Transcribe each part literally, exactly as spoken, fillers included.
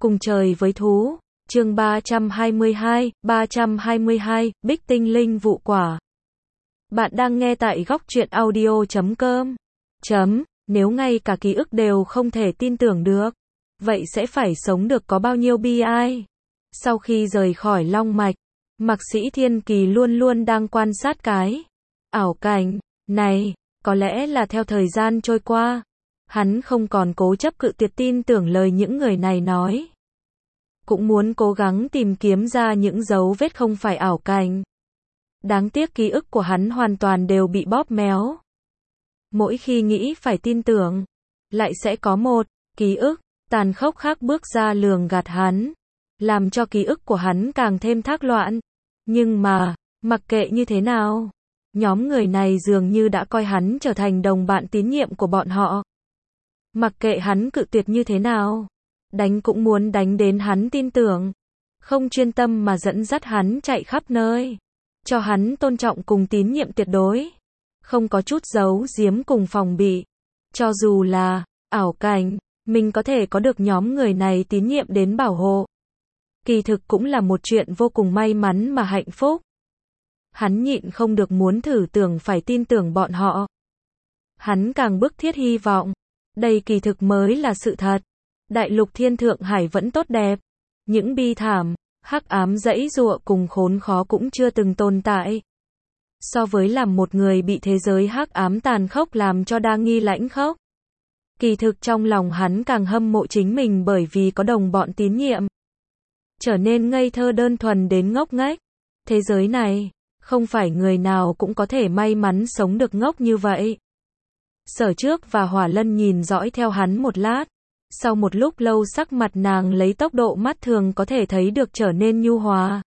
Cùng trời với thú. Chương ba trăm hai mươi hai, ba trăm hai mươi hai, Bích Tinh Linh vụ quả. Bạn đang nghe tại góc truyện audio chấm com. Chấm, nếu ngay cả ký ức đều không thể tin tưởng được, vậy sẽ phải sống được có bao nhiêu bi ai. Sau khi rời khỏi Long Mạch, Mạc Sĩ Thiên Kỳ luôn luôn đang quan sát cái ảo cảnh này, có lẽ là theo thời gian trôi qua, hắn không còn cố chấp cự tuyệt tin tưởng lời những người này nói. Cũng muốn cố gắng tìm kiếm ra những dấu vết không phải ảo cảnh. Đáng tiếc ký ức của hắn hoàn toàn đều bị bóp méo. Mỗi khi nghĩ phải tin tưởng, lại sẽ có một ký ức tàn khốc khác bước ra lường gạt hắn, làm cho ký ức của hắn càng thêm thác loạn. Nhưng mà, mặc kệ như thế nào, nhóm người này dường như đã coi hắn trở thành đồng bạn tín nhiệm của bọn họ. Mặc kệ hắn cự tuyệt như thế nào, đánh cũng muốn đánh đến hắn tin tưởng, không chuyên tâm mà dẫn dắt hắn chạy khắp nơi, cho hắn tôn trọng cùng tín nhiệm tuyệt đối, không có chút giấu giếm cùng phòng bị. Cho dù là ảo cảnh, mình có thể có được nhóm người này tín nhiệm đến bảo hộ, kỳ thực cũng là một chuyện vô cùng may mắn mà hạnh phúc. Hắn nhịn không được muốn thử tưởng phải tin tưởng bọn họ. Hắn càng bức thiết hy vọng, đây kỳ thực mới là sự thật. Đại lục Thiên Thượng Hải vẫn tốt đẹp. Những bi thảm, hắc ám dãy giụa cùng khốn khó cũng chưa từng tồn tại. So với làm một người bị thế giới hắc ám tàn khốc làm cho đa nghi lãnh khốc, kỳ thực trong lòng hắn càng hâm mộ chính mình bởi vì có đồng bọn tín nhiệm. Trở nên ngây thơ đơn thuần đến ngốc nghếch. Thế giới này, không phải người nào cũng có thể may mắn sống được ngốc như vậy. Sở Trước và Hỏa Lân nhìn dõi theo hắn một lát. Sau một lúc lâu sắc mặt nàng lấy tốc độ mắt thường có thể thấy được trở nên nhu hòa.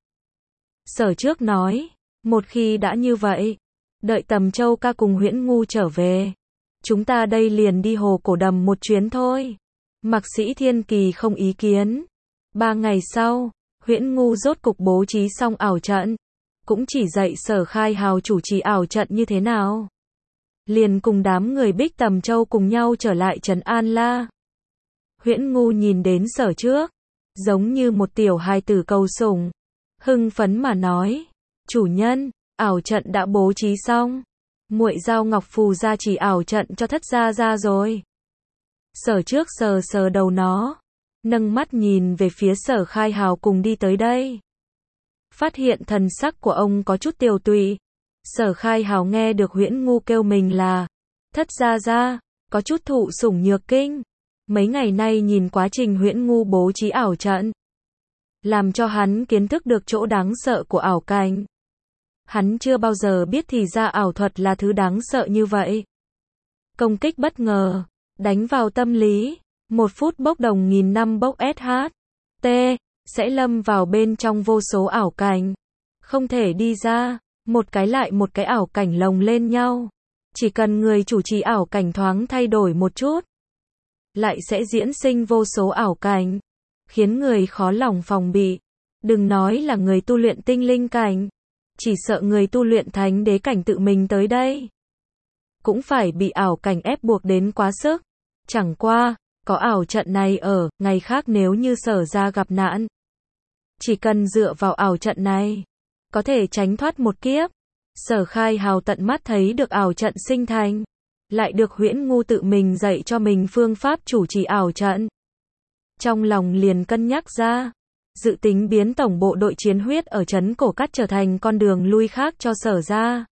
Sở Trước nói, một khi đã như vậy, đợi Tầm Châu ca cùng Huyễn Ngu trở về, chúng ta đây liền đi Hồ Cổ Đầm một chuyến thôi. Mạc Sĩ Thiên Kỳ không ý kiến. Ba ngày sau, Huyễn Ngu rốt cục bố trí xong ảo trận, cũng chỉ dạy Sở Khai Hào chủ trì ảo trận như thế nào. Liền cùng đám người Bích Tầm Châu cùng nhau trở lại trấn An La. Huyễn Ngu nhìn đến Sở Trước, giống như một tiểu hài tử cầu sủng, hưng phấn mà nói, chủ nhân, ảo trận đã bố trí xong, muội giao ngọc phù ra chỉ ảo trận cho thất gia gia rồi. Sở Trước sờ sờ đầu nó, nâng mắt nhìn về phía Sở Khai Hào cùng đi tới đây. Phát hiện thần sắc của ông có chút tiều tụy. Sở Khai Hào nghe được Huyễn Ngu kêu mình là thất gia gia, có chút thụ sủng nhược kinh. Mấy ngày nay nhìn quá trình Huyễn Ngu bố trí ảo trận, làm cho hắn kiến thức được chỗ đáng sợ của ảo cảnh. Hắn chưa bao giờ biết thì ra ảo thuật là thứ đáng sợ như vậy. Công kích bất ngờ, đánh vào tâm lý, một phút bốc đồng nghìn năm bốc ét hát tê, sẽ lâm vào bên trong vô số ảo cảnh, không thể đi ra, một cái lại một cái ảo cảnh lồng lên nhau. Chỉ cần người chủ trì ảo cảnh thoáng thay đổi một chút, lại sẽ diễn sinh vô số ảo cảnh, khiến người khó lòng phòng bị. Đừng nói là người tu luyện tinh linh cảnh, chỉ sợ người tu luyện thánh đế cảnh tự mình tới đây, cũng phải bị ảo cảnh ép buộc đến quá sức. Chẳng qua, có ảo trận này ở, ngày khác nếu như Sở gia gặp nạn, chỉ cần dựa vào ảo trận này, có thể tránh thoát một kiếp. Sở Khai Hào tận mắt thấy được ảo trận sinh thành, lại được Huyễn Ngu tự mình dạy cho mình phương pháp chủ trì ảo trận. Trong lòng liền cân nhắc ra, dự tính biến tổng bộ đội chiến huyết ở trấn Cổ Cắt trở thành con đường lui khác cho Sở gia.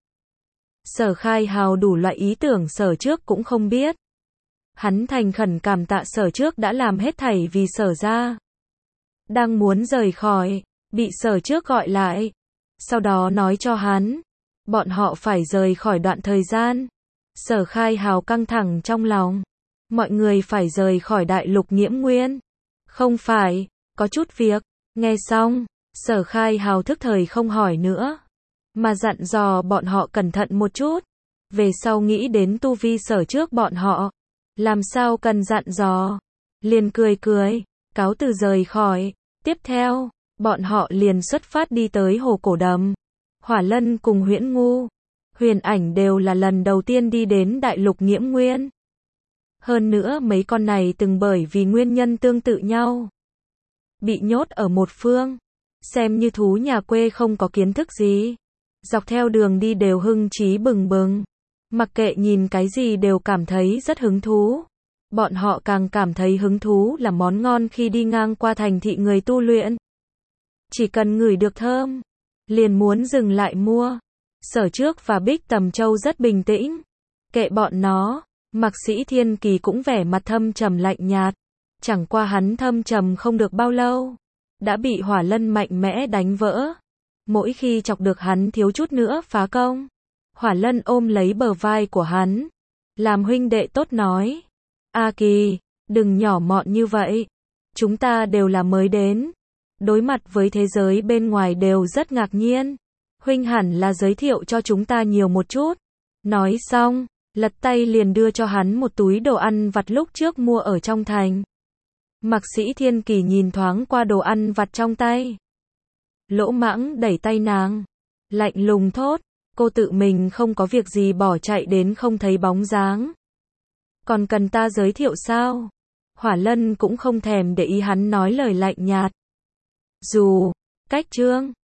Sở Khai Hào đủ loại ý tưởng Sở Trước cũng không biết. Hắn thành khẩn cảm tạ Sở Trước đã làm hết thảy vì Sở gia. Đang muốn rời khỏi, bị Sở Trước gọi lại, sau đó nói cho hắn, bọn họ phải rời khỏi đoạn thời gian. Sở Khai Hào căng thẳng trong lòng, mọi người phải rời khỏi đại lục Nghiễm Nguyên. Không phải, có chút việc. Nghe xong, Sở Khai Hào thức thời không hỏi nữa, mà dặn dò bọn họ cẩn thận một chút. Về sau nghĩ đến tu vi Sở Trước bọn họ, làm sao cần dặn dò, liền cười cười, cáo từ rời khỏi. Tiếp theo, bọn họ liền xuất phát đi tới Hồ Cổ Đầm. Hỏa Lân cùng Huyễn Ngu, Huyền Ảnh đều là lần đầu tiên đi đến đại lục Nghiễm Nguyên. Hơn nữa mấy con này từng bởi vì nguyên nhân tương tự nhau, bị nhốt ở một phương, xem như thú nhà quê không có kiến thức gì. Dọc theo đường đi đều hưng trí bừng bừng, mặc kệ nhìn cái gì đều cảm thấy rất hứng thú. Bọn họ càng cảm thấy hứng thú là món ngon khi đi ngang qua thành thị người tu luyện. Chỉ cần ngửi được thơm, liền muốn dừng lại mua. Sở Trước và Bích Tầm Châu rất bình tĩnh. Kệ bọn nó, Mạc Sĩ Thiên Kỳ cũng vẻ mặt thâm trầm lạnh nhạt. Chẳng qua hắn thâm trầm không được bao lâu, đã bị Hỏa Lân mạnh mẽ đánh vỡ. Mỗi khi chọc được hắn thiếu chút nữa phá công, Hỏa Lân ôm lấy bờ vai của hắn, làm huynh đệ tốt nói. A Kỳ, đừng nhỏ mọn như vậy. Chúng ta đều là mới đến. Đối mặt với thế giới bên ngoài đều rất ngạc nhiên. Huynh hẳn là giới thiệu cho chúng ta nhiều một chút. Nói xong, lật tay liền đưa cho hắn một túi đồ ăn vặt lúc trước mua ở trong thành. Mạc Sĩ Thiên Kỳ nhìn thoáng qua đồ ăn vặt trong tay. Lỗ Mãng đẩy tay nàng, lạnh lùng thốt, cô tự mình không có việc gì bỏ chạy đến không thấy bóng dáng. Còn cần ta giới thiệu sao? Hỏa Lân cũng không thèm để ý hắn nói lời lạnh nhạt. Dù, cách Trương